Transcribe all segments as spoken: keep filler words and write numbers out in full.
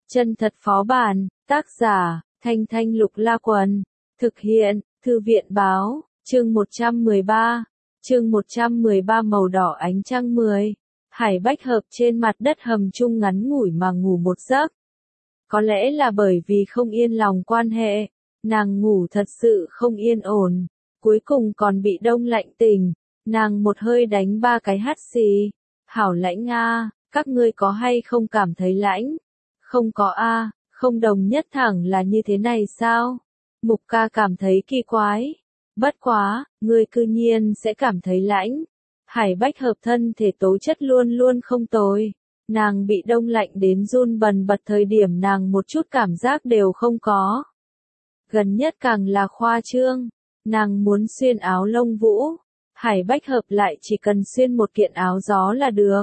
Chân thật phó bản, tác giả, Thanh Thanh Lục La Quần, thực hiện, Thư viện báo, chương một trăm mười ba, chương một trăm mười ba màu đỏ ánh trăng mười. Hải Bách Hợp trên mặt đất hầm chung ngắn ngủi mà ngủ một giấc. Có lẽ là bởi vì không yên lòng quan hệ, nàng ngủ thật sự không yên ổn, cuối cùng còn bị đông lạnh tỉnh, nàng một hơi đánh ba cái hắt xì. Hảo lãnh a, các ngươi có hay không cảm thấy lãnh? Không có a, không đồng nhất thẳng là như thế này sao? Mục ca cảm thấy kỳ quái. Bất quá, ngươi cư nhiên sẽ cảm thấy lãnh. Hải Bách Hợp thân thể tố chất luôn luôn không tồi. Nàng bị đông lạnh đến run bần bật thời điểm nàng một chút cảm giác đều không có. Gần nhất càng là khoa trương. Nàng muốn xuyên áo lông vũ. Hải Bách Hợp lại chỉ cần xuyên một kiện áo gió là được.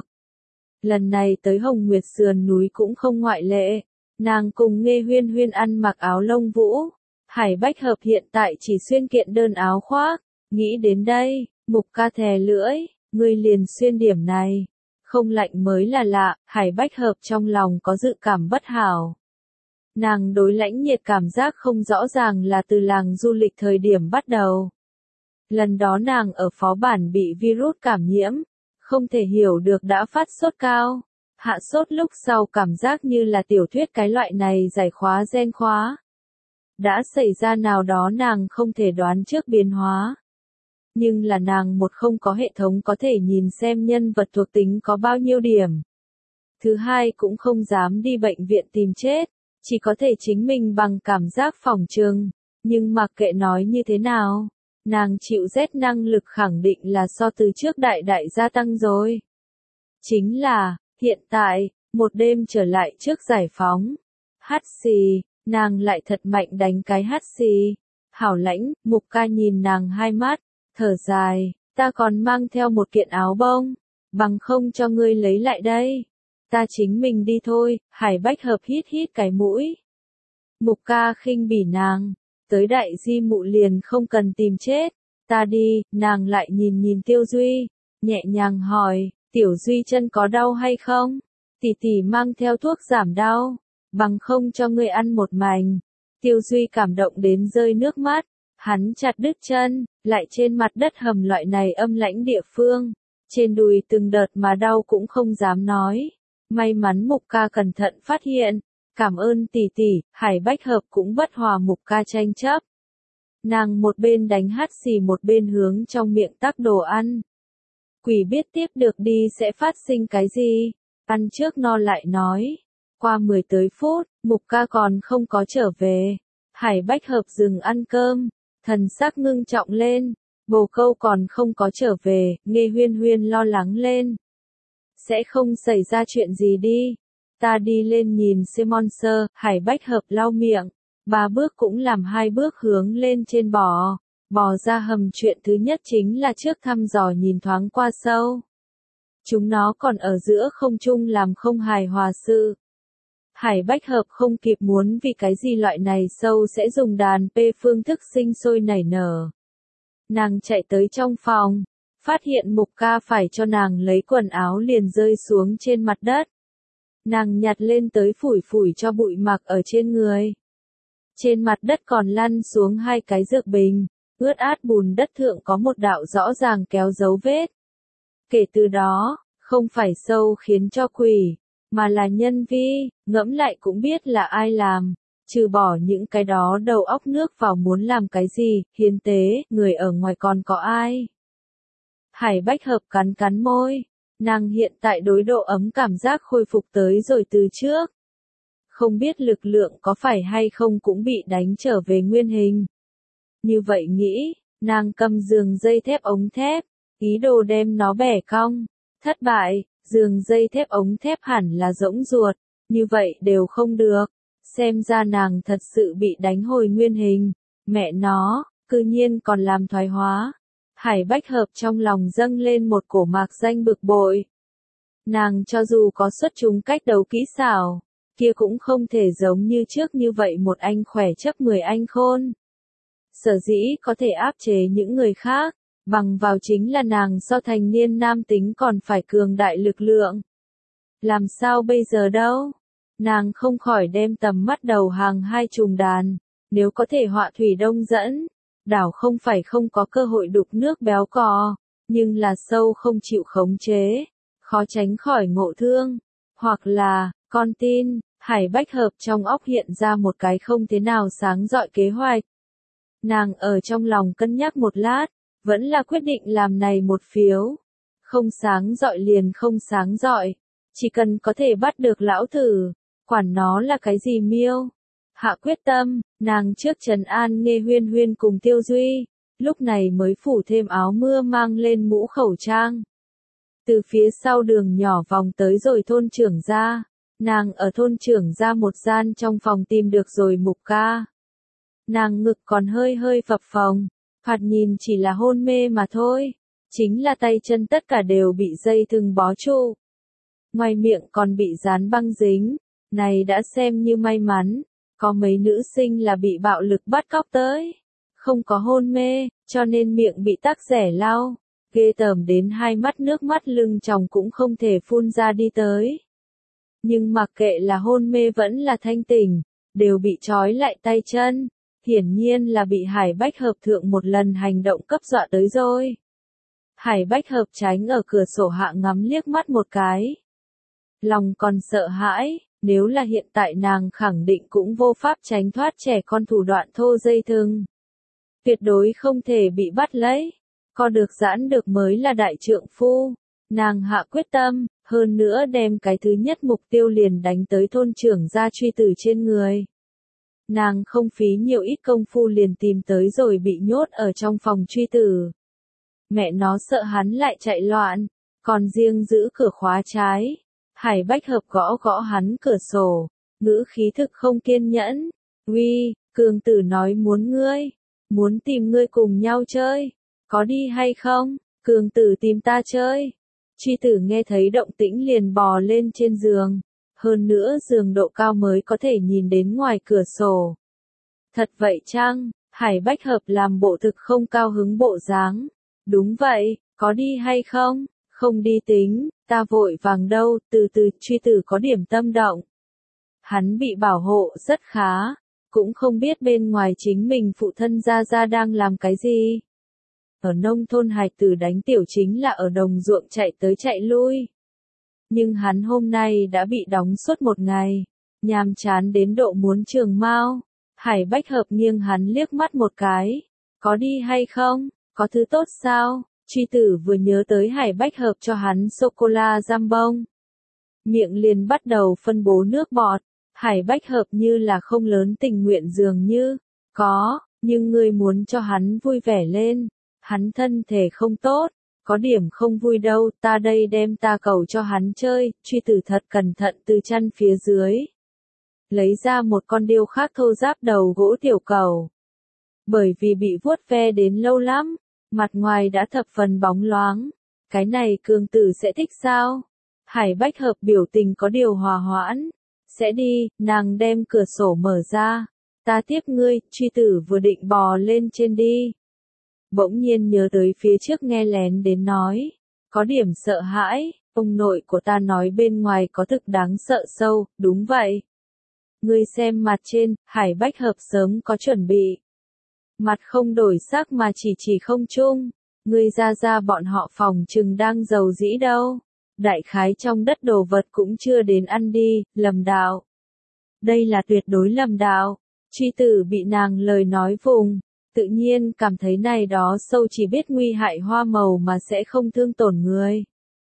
Lần này tới Hồng Nguyệt sườn núi cũng không ngoại lệ. Nàng cùng Nghe Huyên Huyên ăn mặc áo lông vũ. Hải Bách Hợp hiện tại chỉ xuyên kiện đơn áo khoác. Nghĩ đến đây, Mục ca thè lưỡi, ngươi liền xuyên điểm này. Không lạnh mới là lạ, Hải Bách Hợp trong lòng có dự cảm bất hảo. Nàng đối lãnh nhiệt cảm giác không rõ ràng là từ làng du lịch thời điểm bắt đầu. Lần đó nàng ở phó bản bị virus cảm nhiễm, không thể hiểu được đã phát sốt cao. Hạ sốt lúc sau cảm giác như là tiểu thuyết cái loại này giải khóa gen khóa. Đã xảy ra nào đó nàng không thể đoán trước biến hóa. Nhưng là nàng một không có hệ thống có thể nhìn xem nhân vật thuộc tính có bao nhiêu điểm. Thứ hai cũng không dám đi bệnh viện tìm chết, chỉ có thể chính mình bằng cảm giác phỏng trường. Nhưng mặc kệ nói như thế nào, nàng chịu rét năng lực khẳng định là so từ trước đại đại gia tăng rồi. Chính là, hiện tại, một đêm trở lại trước giải phóng. Hắt xì, nàng lại thật mạnh đánh cái hắt xì. Hảo lãnh, Mục ca nhìn nàng hai mắt, thở dài, ta còn mang theo một kiện áo bông, bằng không cho ngươi lấy lại đây. Ta chính mình đi thôi. Hải Bách Hợp hít hít cái mũi. Mục ca khinh bỉ nàng, tới đại di mụ liền không cần tìm chết, ta đi. Nàng lại nhìn nhìn Tiêu Duy, nhẹ nhàng hỏi, Tiểu Duy chân có đau hay không? Tỷ tỷ mang theo thuốc giảm đau, bằng không cho ngươi ăn một mảnh. Tiêu Duy cảm động đến rơi nước mắt, hắn chặt đứt chân, lại trên mặt đất hầm loại này âm lãnh địa phương, trên đùi từng đợt mà đau cũng không dám nói. May mắn Mục ca cẩn thận phát hiện, cảm ơn tỷ tỷ. Hải Bách Hợp cũng bất hòa Mục ca tranh chấp. Nàng một bên đánh hắt xì một bên hướng trong miệng tắc đồ ăn. Quỷ biết tiếp được đi sẽ phát sinh cái gì, ăn trước no lại nói. Qua mười tới phút, Mục ca còn không có trở về. Hải Bách Hợp dừng ăn cơm, thần sắc ngưng trọng lên. Bồ Câu còn không có trở về, Nghe Huyên Huyên lo lắng lên. Sẽ không xảy ra chuyện gì đi. Ta đi lên nhìn Simon Sơ. Hải Bách Hợp lau miệng, ba bước cũng làm hai bước hướng lên trên bò. Bò ra hầm chuyện thứ nhất chính là trước thăm dò nhìn thoáng qua sâu. Chúng nó còn ở giữa không trung làm không hài hòa sự. Hải Bách Hợp không kịp muốn vì cái gì loại này sâu sẽ dùng đàn P phương thức sinh sôi nảy nở. Nàng chạy tới trong phòng, phát hiện Mục ca phải cho nàng lấy quần áo liền rơi xuống trên mặt đất. Nàng nhặt lên tới phủi phủi cho bụi mặc ở trên người. Trên mặt đất còn lăn xuống hai cái dược bình, ướt át bùn đất thượng có một đạo rõ ràng kéo dấu vết. Kể từ đó, không phải sâu khiến cho quỷ, mà là nhân vi, ngẫm lại cũng biết là ai làm, trừ bỏ những cái đó đầu óc nước vào muốn làm cái gì, hiến tế, người ở ngoài còn có ai. Hải Bách Hợp cắn cắn môi, nàng hiện tại đối độ ấm cảm giác khôi phục tới rồi từ trước. Không biết lực lượng có phải hay không cũng bị đánh trở về nguyên hình. Như vậy nghĩ, nàng cầm giường dây thép ống thép, ý đồ đem nó bẻ cong. Thất bại, giường dây thép ống thép hẳn là rỗng ruột, như vậy đều không được. Xem ra nàng thật sự bị đánh hồi nguyên hình. Mẹ nó, cư nhiên còn làm thoái hóa. Hải Bách Hợp trong lòng dâng lên một cổ mạc danh bực bội. Nàng cho dù có xuất chúng cách đấu kỹ xảo, kia cũng không thể giống như trước như vậy một anh khỏe chấp mười anh khôn. Sở dĩ có thể áp chế những người khác, bằng vào chính là nàng so thành niên nam tính còn phải cường đại lực lượng. Làm sao bây giờ đâu? Nàng không khỏi đem tầm mắt đầu hàng hai trùng đàn, nếu có thể họa thủy đông dẫn, đảo không phải không có cơ hội đục nước béo cò, nhưng là sâu không chịu khống chế, khó tránh khỏi ngộ thương, hoặc là, con tin, Hải Bách Hợp trong óc hiện ra một cái không thế nào sáng rọi kế hoạch. Nàng ở trong lòng cân nhắc một lát, vẫn là quyết định làm này một phiếu. Không sáng rọi liền không sáng rọi, chỉ cần có thể bắt được lão thử, quản nó là cái gì miêu. Hạ quyết tâm, nàng trước trấn an Nghe Huyên Huyên cùng Tiêu Duy, lúc này mới phủ thêm áo mưa mang lên mũ khẩu trang. Từ phía sau đường nhỏ vòng tới rồi thôn trưởng gia, nàng ở thôn trưởng gia một gian trong phòng tìm được rồi Mục Ca. Nàng ngực còn hơi hơi phập phồng, thoạt nhìn chỉ là hôn mê mà thôi, chính là tay chân tất cả đều bị dây thừng bó trụ. Ngoài miệng còn bị dán băng dính, này đã xem như may mắn, có mấy nữ sinh là bị bạo lực bắt cóc tới, không có hôn mê, cho nên miệng bị tắc rẻ lau, ghê tởm đến hai mắt nước mắt lưng tròng cũng không thể phun ra đi tới. Nhưng mặc kệ là hôn mê vẫn là thanh tỉnh, đều bị trói lại tay chân, hiển nhiên là bị Hải Bách Hợp thượng một lần hành động cấp dọa tới rồi. Hải Bách Hợp tránh ở cửa sổ hạ ngắm liếc mắt một cái. Lòng còn sợ hãi, nếu là hiện tại nàng khẳng định cũng vô pháp tránh thoát trẻ con thủ đoạn thô dây thừng. Tuyệt đối không thể bị bắt lấy, co được giãn được mới là đại trượng phu. Nàng hạ quyết tâm, hơn nữa đem cái thứ nhất mục tiêu liền đánh tới thôn trưởng gia truy tử trên người. Nàng không phí nhiều ít công phu liền tìm tới rồi bị nhốt ở trong phòng truy tử. Mẹ nó sợ hắn lại chạy loạn, còn riêng giữ cửa khóa trái. Hải Bách Hợp gõ gõ hắn cửa sổ, ngữ khí thực không kiên nhẫn. Uy, cường tử nói muốn ngươi, muốn tìm ngươi cùng nhau chơi, có đi hay không? Cường tử tìm ta chơi. Truy tử nghe thấy động tĩnh liền bò lên trên giường, hơn nữa giường độ cao mới có thể nhìn đến ngoài cửa sổ. Thật vậy chăng? Hải Bách Hợp làm bộ thực không cao hứng bộ dáng. Đúng vậy, có đi hay không? Không đi tính, ta vội vàng đâu, từ từ, truy tử có điểm tâm động. Hắn bị bảo hộ rất khá, cũng không biết bên ngoài chính mình phụ thân gia gia đang làm cái gì. Ở nông thôn hài tử đánh tiểu chính là ở đồng ruộng chạy tới chạy lui. Nhưng hắn hôm nay đã bị đóng suốt một ngày, nhàm chán đến độ muốn trường mau. Hải Bách Hợp nghiêng hắn liếc mắt một cái, có đi hay không, có thứ tốt sao? Truy tử vừa nhớ tới Hải Bách Hợp cho hắn sô-cô-la jambon. Miệng liền bắt đầu phân bố nước bọt, Hải Bách Hợp như là không lớn tình nguyện dường như, có, nhưng ngươi muốn cho hắn vui vẻ lên, hắn thân thể không tốt, có điểm không vui đâu, ta đây đem ta cầu cho hắn chơi, truy tử thật cẩn thận từ chân phía dưới. Lấy ra một con điêu khắc thô ráp đầu gỗ tiểu cầu. Bởi vì bị vuốt ve đến lâu lắm, mặt ngoài đã thập phần bóng loáng. Cái này cường tử sẽ thích sao? Hải Bách Hợp biểu tình có điều hòa hoãn. Sẽ đi, nàng đem cửa sổ mở ra. Ta tiếp ngươi, truy tử vừa định bò lên trên đi. Bỗng nhiên nhớ tới phía trước nghe lén đến nói. Có điểm sợ hãi, ông nội của ta nói bên ngoài có thực đáng sợ sâu, đúng vậy. Ngươi xem mặt trên, Hải Bách Hợp sớm có chuẩn bị. Mặt không đổi sắc mà chỉ chỉ không chung, ngươi ra ra bọn họ phòng chừng đang giàu dĩ đâu. Đại khái trong đất đồ vật cũng chưa đến ăn đi, lầm đạo. Đây là tuyệt đối lầm đạo. Truy tử bị nàng lời nói vùng, tự nhiên cảm thấy này đó sâu chỉ biết nguy hại hoa màu mà sẽ không thương tổn người.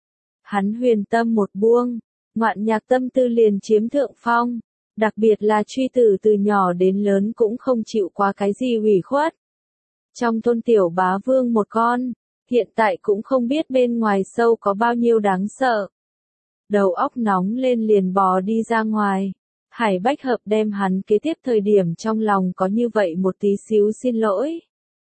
Hắn huyền tâm một buông, ngoạn nhạc tâm tư liền chiếm thượng phong. Đặc biệt là truy tử từ nhỏ đến lớn cũng không chịu qua cái gì ủy khuất. Trong thôn tiểu bá vương một con, hiện tại cũng không biết bên ngoài sâu có bao nhiêu đáng sợ. Đầu óc nóng lên liền bò đi ra ngoài. Hải Bách Hợp đem hắn kế tiếp thời điểm trong lòng có như vậy một tí xíu xin lỗi.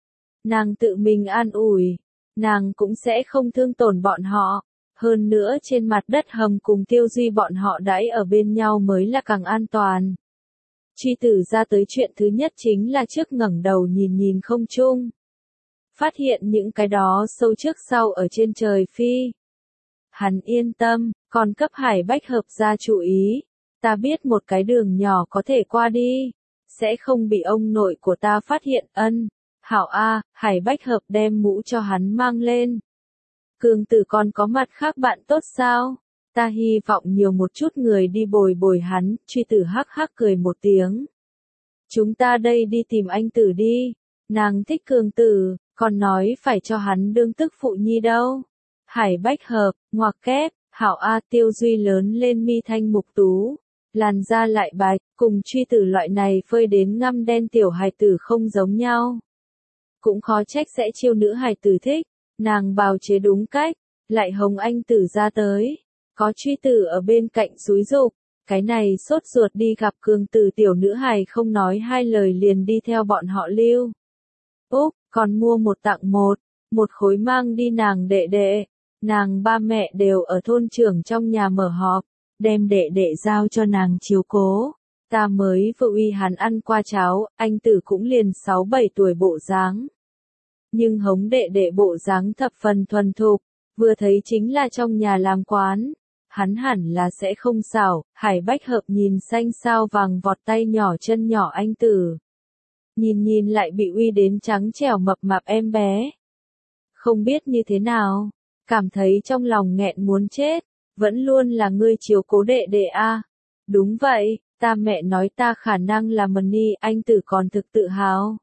Nàng tự mình an ủi, nàng cũng sẽ không thương tổn bọn họ. Hơn nữa trên mặt đất hầm cùng Tiêu Duy bọn họ đãi ở bên nhau mới là càng an toàn. Truy tử ra tới chuyện thứ nhất chính là trước ngẩng đầu nhìn nhìn không trung. Phát hiện những cái đó sâu trước sau ở trên trời phi. Hắn yên tâm, còn cấp Hải Bách Hợp ra chú ý. Ta biết một cái đường nhỏ có thể qua đi, sẽ không bị ông nội của ta phát hiện. Ân, hảo a, Hải Bách Hợp đem mũ cho hắn mang lên. Cương Tử còn có mặt khác bạn tốt sao? Ta hy vọng nhiều một chút người đi bồi bồi hắn. Truy Tử hắc hắc cười một tiếng. Chúng ta đây đi tìm anh Tử đi. Nàng thích Cương Tử, còn nói phải cho hắn đương tức phụ nhi đâu. Hải Bách Hợp, ngoặc kép, hảo a. Tiêu Duy lớn lên mi thanh mục tú, làn da lại bạch, cùng Truy Tử loại này phơi đến ngăm đen tiểu hài tử không giống nhau. Cũng khó trách sẽ chiêu nữ hài tử thích, nàng bào chế đúng cách, lại hống anh Tử ra tới. Có Truy Tử ở bên cạnh xúi giục, cái này sốt ruột đi gặp Cương Tử tiểu nữ hài không nói hai lời liền đi theo bọn họ lưu. Úc, còn mua một tặng một, một khối mang đi nàng đệ đệ. Nàng ba mẹ đều ở thôn trưởng trong nhà mở họp, đem đệ đệ giao cho nàng chiếu cố. Ta mới vừa uy hắn ăn qua cháo, anh Tử cũng liền sáu bảy tuổi bộ dáng. Nhưng hống đệ đệ bộ dáng thập phần thuần thục, vừa thấy chính là trong nhà làm quán. Hắn hẳn là sẽ không xảo. Hải Bách Hợp nhìn xanh sao vàng vọt tay nhỏ chân nhỏ anh Tử. Nhìn nhìn lại bị uy đến trắng trẻo mập mạp em bé. Không biết như thế nào, cảm thấy trong lòng nghẹn muốn chết, vẫn luôn là ngươi chiếu cố đệ đệ a. À. Đúng vậy, ta mẹ nói ta khả năng là Mani, anh Tử còn thực tự hào.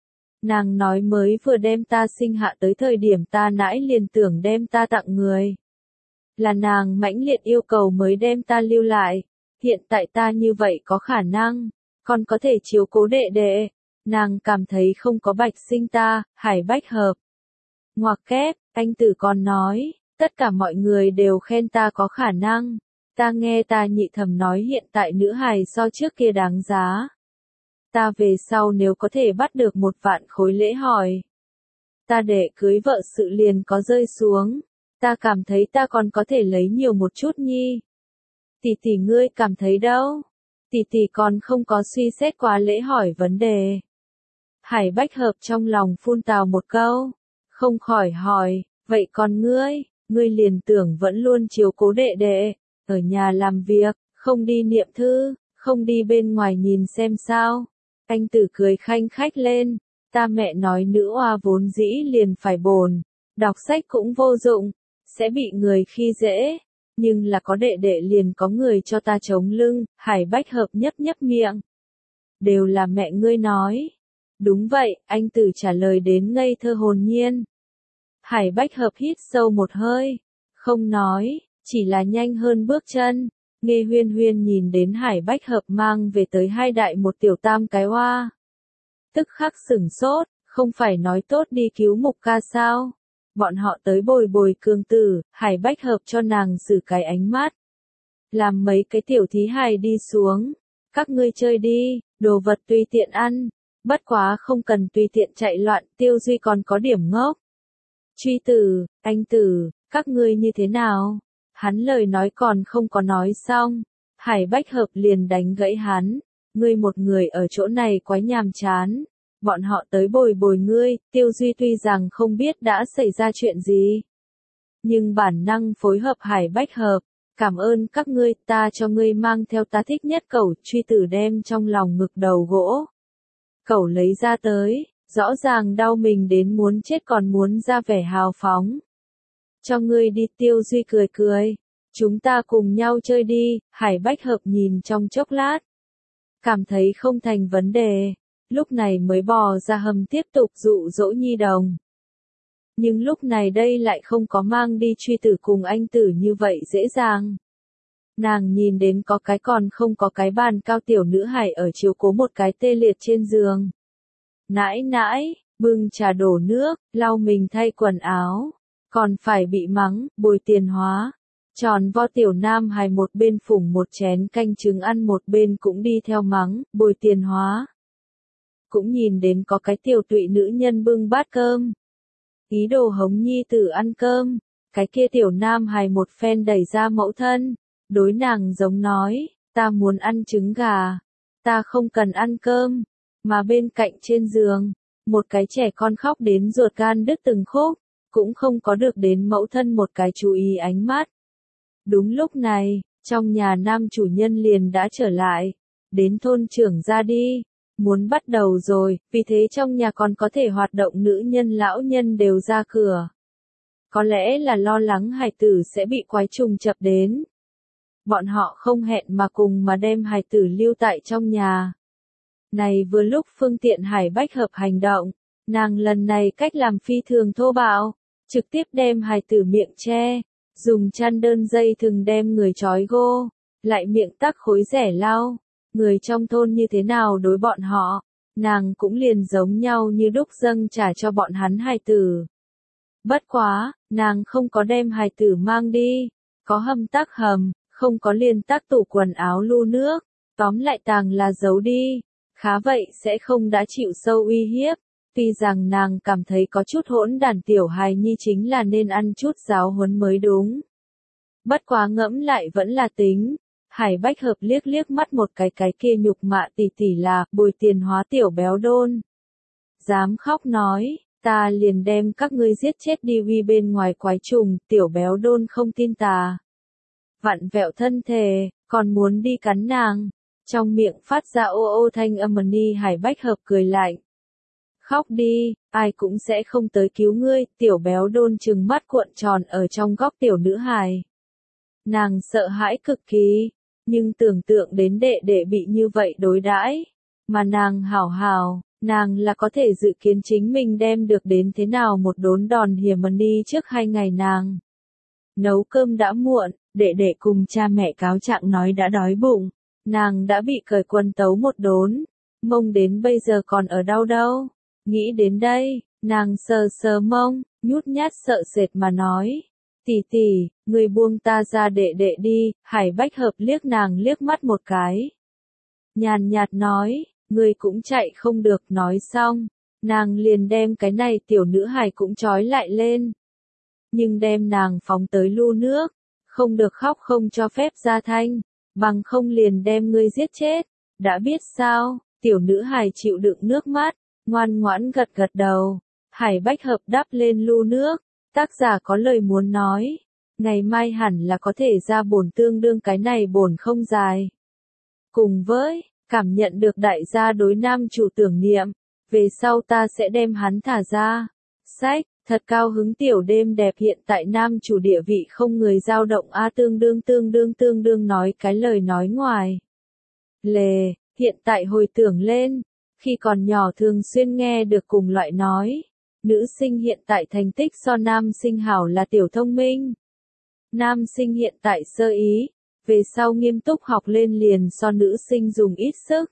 Nàng nói mới vừa đem ta sinh hạ tới thời điểm ta nãi liền tưởng đem ta tặng người. Là nàng mãnh liệt yêu cầu mới đem ta lưu lại, hiện tại ta như vậy có khả năng, còn có thể chiếu cố đệ đệ. Nàng cảm thấy không có bạch sinh ta. Hải Bách Hợp. Ngoặc kép, anh Tử còn nói, tất cả mọi người đều khen ta có khả năng. Ta nghe ta nhị thẩm nói hiện tại nữ hài so trước kia đáng giá. Ta về sau nếu có thể bắt được một vạn khối lễ hỏi. Ta để cưới vợ sự liền có rơi xuống. Ta cảm thấy ta còn có thể lấy nhiều một chút nhi. Tỷ tỷ ngươi cảm thấy đâu? Tỷ tỷ còn không có suy xét quá lễ hỏi vấn đề. Hải Bách Hợp trong lòng phun tào một câu, không khỏi hỏi, vậy còn ngươi, ngươi liền tưởng vẫn luôn chiếu cố đệ đệ, ở nhà làm việc, không đi niệm thư, không đi bên ngoài nhìn xem sao. Anh Tử cười khanh khách lên, ta mẹ nói nữ oa vốn dĩ liền phải bồn, đọc sách cũng vô dụng, sẽ bị người khi dễ, nhưng là có đệ đệ liền có người cho ta chống lưng. Hải Bách Hợp nhấp nhấp miệng. Đều là mẹ ngươi nói. Đúng vậy, anh Tử trả lời đến ngây thơ hồn nhiên. Hải Bách Hợp hít sâu một hơi, không nói, chỉ là nhanh hơn bước chân. Nghe Huyên Huyên nhìn đến Hải Bách Hợp mang về tới hai đại một tiểu tam cái hoa. Tức khắc sửng sốt, không phải nói tốt đi cứu Mục ca sao? Bọn họ tới bồi bồi Cương Tử, Hải Bách Hợp cho nàng xử cái ánh mắt. Làm mấy cái tiểu thí hài đi xuống, các ngươi chơi đi, đồ vật tùy tiện ăn. Bất quá không cần tùy tiện chạy loạn. Tiêu Duy còn có điểm ngốc. Truy Tử, anh Tử, các ngươi như thế nào? Hắn lời nói còn không có nói xong. Hải Bách Hợp liền đánh gãy hắn. Ngươi một người ở chỗ này quái nhàm chán. Bọn họ tới bồi bồi ngươi. Tiêu Duy tuy rằng không biết đã xảy ra chuyện gì, nhưng bản năng phối hợp Hải Bách Hợp. Cảm ơn các ngươi, ta cho ngươi mang theo ta thích nhất cẩu. Truy Tử đem trong lòng ngực đầu gỗ cẩu lấy ra tới, rõ ràng đau mình đến muốn chết còn muốn ra vẻ hào phóng. Cho ngươi đi. Tiêu Duy cười cười, chúng ta cùng nhau chơi đi. Hải Bách Hợp nhìn trong chốc lát, cảm thấy không thành vấn đề, lúc này mới bò ra hầm tiếp tục dụ dỗ nhi đồng. Nhưng lúc này đây lại không có mang đi Truy Tử cùng anh Tử như vậy dễ dàng. Nàng nhìn đến có cái còn không có cái bàn cao tiểu nữ hài ở chiếu cố một cái tê liệt trên giường. Nãi nãi, bưng trà đổ nước, lau mình thay quần áo, còn phải bị mắng, bồi tiền hóa. Tròn vo tiểu nam hài một bên phủng một chén canh trứng ăn một bên cũng đi theo mắng, bồi tiền hóa. Cũng nhìn đến có cái tiểu tụy nữ nhân bưng bát cơm, ý đồ hống nhi tử ăn cơm. Cái kia tiểu nam hài một phen đẩy ra mẫu thân, đối nàng giống nói, ta muốn ăn trứng gà, ta không cần ăn cơm. Mà bên cạnh trên giường, một cái trẻ con khóc đến ruột gan đứt từng khúc, cũng không có được đến mẫu thân một cái chú ý ánh mắt. Đúng lúc này, Trong nhà nam chủ nhân liền đã trở lại, đến thôn trưởng ra đi, muốn bắt đầu rồi, vì thế trong nhà còn có thể hoạt động nữ nhân lão nhân đều ra cửa. Có lẽ là lo lắng hài tử sẽ bị quái trùng chập đến. Bọn họ không hẹn mà cùng mà đem hài tử lưu tại trong nhà. Này vừa lúc phương tiện Hải Bách Hợp hành động, nàng lần này cách làm phi thường thô bạo, trực tiếp đem hài tử miệng che, dùng chăn đơn dây thừng đem người trói gô, lại miệng tắc khối rẻ lau. Người trong thôn như thế nào đối bọn họ, nàng cũng liền giống nhau như đúc dâng trả cho bọn hắn hài tử. Bất quá, nàng không có đem hài tử mang đi, có hầm tắc hầm, không có liền tắc tủ quần áo lu nước, tóm lại tàng là giấu đi, khá vậy sẽ không đã chịu sâu uy hiếp. Tuy rằng nàng cảm thấy có chút hỗn đàn tiểu hài nhi chính là nên ăn chút giáo huấn mới đúng. Bất quá ngẫm lại vẫn là tính. Hải Bách Hợp liếc liếc mắt một cái cái kia nhục mạ tỷ tỷ là bồi tiền hóa tiểu béo đôn. Dám khóc nói, ta liền đem các ngươi giết chết đi uy bên ngoài quái trùng, tiểu béo đôn không tin tà. Vặn vẹo thân thể, còn muốn đi cắn nàng. Trong miệng phát ra ô ô thanh âm ni. Hải Bách Hợp cười lạnh. Khóc đi, ai cũng sẽ không tới cứu ngươi, tiểu béo đôn trừng mắt cuộn tròn ở trong góc tiểu nữ hài. Nàng sợ hãi cực kỳ, nhưng tưởng tượng đến đệ đệ bị như vậy đối đãi, mà nàng hảo hảo, nàng là có thể dự kiến chính mình đem được đến thế nào một đốn đòn hiểm đi trước hai ngày nàng. Nấu cơm đã muộn, đệ đệ cùng cha mẹ cáo trạng nói đã đói bụng, nàng đã bị cởi quần tấu một đốn, mông đến bây giờ còn ở đâu đâu. Nghĩ đến đây, nàng sờ sờ mông, nhút nhát sợ sệt mà nói. Tỷ tỷ, người buông ta ra đệ đệ đi. Hải Bách Hợp liếc nàng liếc mắt một cái. Nhàn nhạt nói, người cũng chạy không được. Nói xong, nàng liền đem cái này tiểu nữ hài cũng trói lại lên. Nhưng đem nàng phóng tới lu nước, không được khóc không cho phép ra thanh, bằng không liền đem ngươi giết chết. Đã biết sao, tiểu nữ hài chịu đựng nước mắt, ngoan ngoãn gật gật đầu. Hải Bách Hợp đắp lên lu nước. Tác giả có lời muốn nói, ngày mai hẳn là có thể ra bổn tương đương cái này bổn không dài. Cùng với, cảm nhận được đại gia đối nam chủ tưởng niệm, về sau ta sẽ đem hắn thả ra. Sách, thật cao hứng tiểu đêm đẹp hiện tại nam chủ địa vị không người dao động a tương đương tương đương tương đương nói cái lời nói ngoài. Lề, hiện tại hồi tưởng lên, khi còn nhỏ thường xuyên nghe được cùng loại nói. Nữ sinh hiện tại thành tích so nam sinh hảo là tiểu thông minh. Nam sinh hiện tại sơ ý, về sau nghiêm túc học lên liền so nữ sinh dùng ít sức.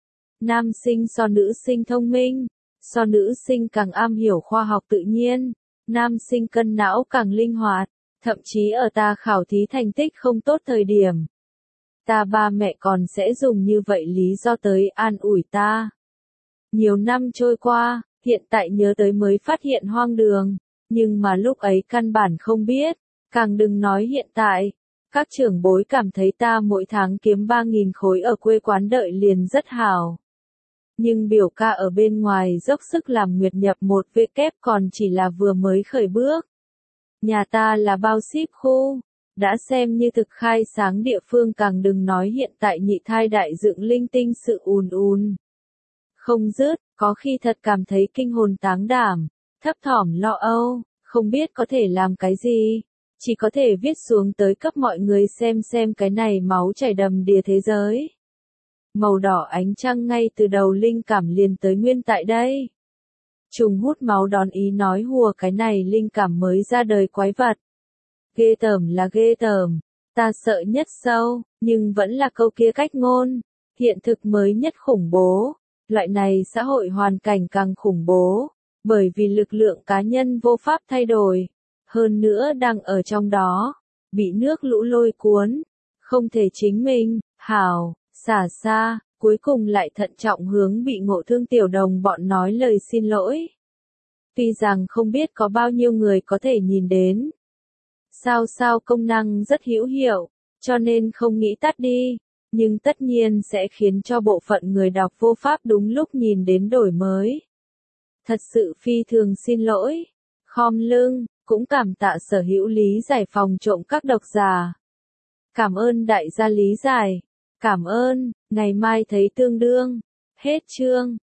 Nam sinh so nữ sinh thông minh, so nữ sinh càng am hiểu khoa học tự nhiên, nam sinh cân não càng linh hoạt, thậm chí ở ta khảo thí thành tích không tốt thời điểm. Ta ba mẹ còn sẽ dùng như vậy lý do tới an ủi ta. Nhiều năm trôi qua, hiện tại nhớ tới mới phát hiện hoang đường, nhưng mà lúc ấy căn bản không biết, càng đừng nói hiện tại. Các trưởng bối cảm thấy ta mỗi tháng kiếm ba nghìn khối ở quê quán đợi liền rất hào. Nhưng biểu ca ở bên ngoài dốc sức làm nguyệt nhập một vê kép còn chỉ là vừa mới khởi bước. Nhà ta là bao ship khu, đã xem như thực khai sáng địa phương càng đừng nói hiện tại nhị thai đại dựng linh tinh sự ùn ùn. Không dứt, có khi thật cảm thấy kinh hồn táng đảm, thấp thỏm lo âu, không biết có thể làm cái gì, chỉ có thể viết xuống tới cấp mọi người xem xem cái này máu chảy đầm đìa thế giới. Màu đỏ ánh trăng ngay từ đầu linh cảm liền tới nguyên tại đây. Trùng hút máu đón ý nói hùa cái này linh cảm mới ra đời quái vật. Ghê tởm là ghê tởm, ta sợ nhất sâu, nhưng vẫn là câu kia cách ngôn, hiện thực mới nhất khủng bố. Loại này xã hội hoàn cảnh càng khủng bố, bởi vì lực lượng cá nhân vô pháp thay đổi, hơn nữa đang ở trong đó, bị nước lũ lôi cuốn, không thể chính mình, hào, xả xa, cuối cùng lại thận trọng hướng bị ngộ thương tiểu đồng bọn nói lời xin lỗi. Tuy rằng không biết có bao nhiêu người có thể nhìn đến. Sao sao công năng rất hữu hiệu, cho nên không nghĩ tắt đi. Nhưng tất nhiên sẽ khiến cho bộ phận người đọc vô pháp đúng lúc nhìn đến đổi mới. Thật sự phi thường xin lỗi. Khom lưng, cũng cảm tạ sở hữu lý giải phòng trộm các độc giả. Cảm ơn đại gia lý giải. Cảm ơn, ngày mai thấy tương đương. Hết chương.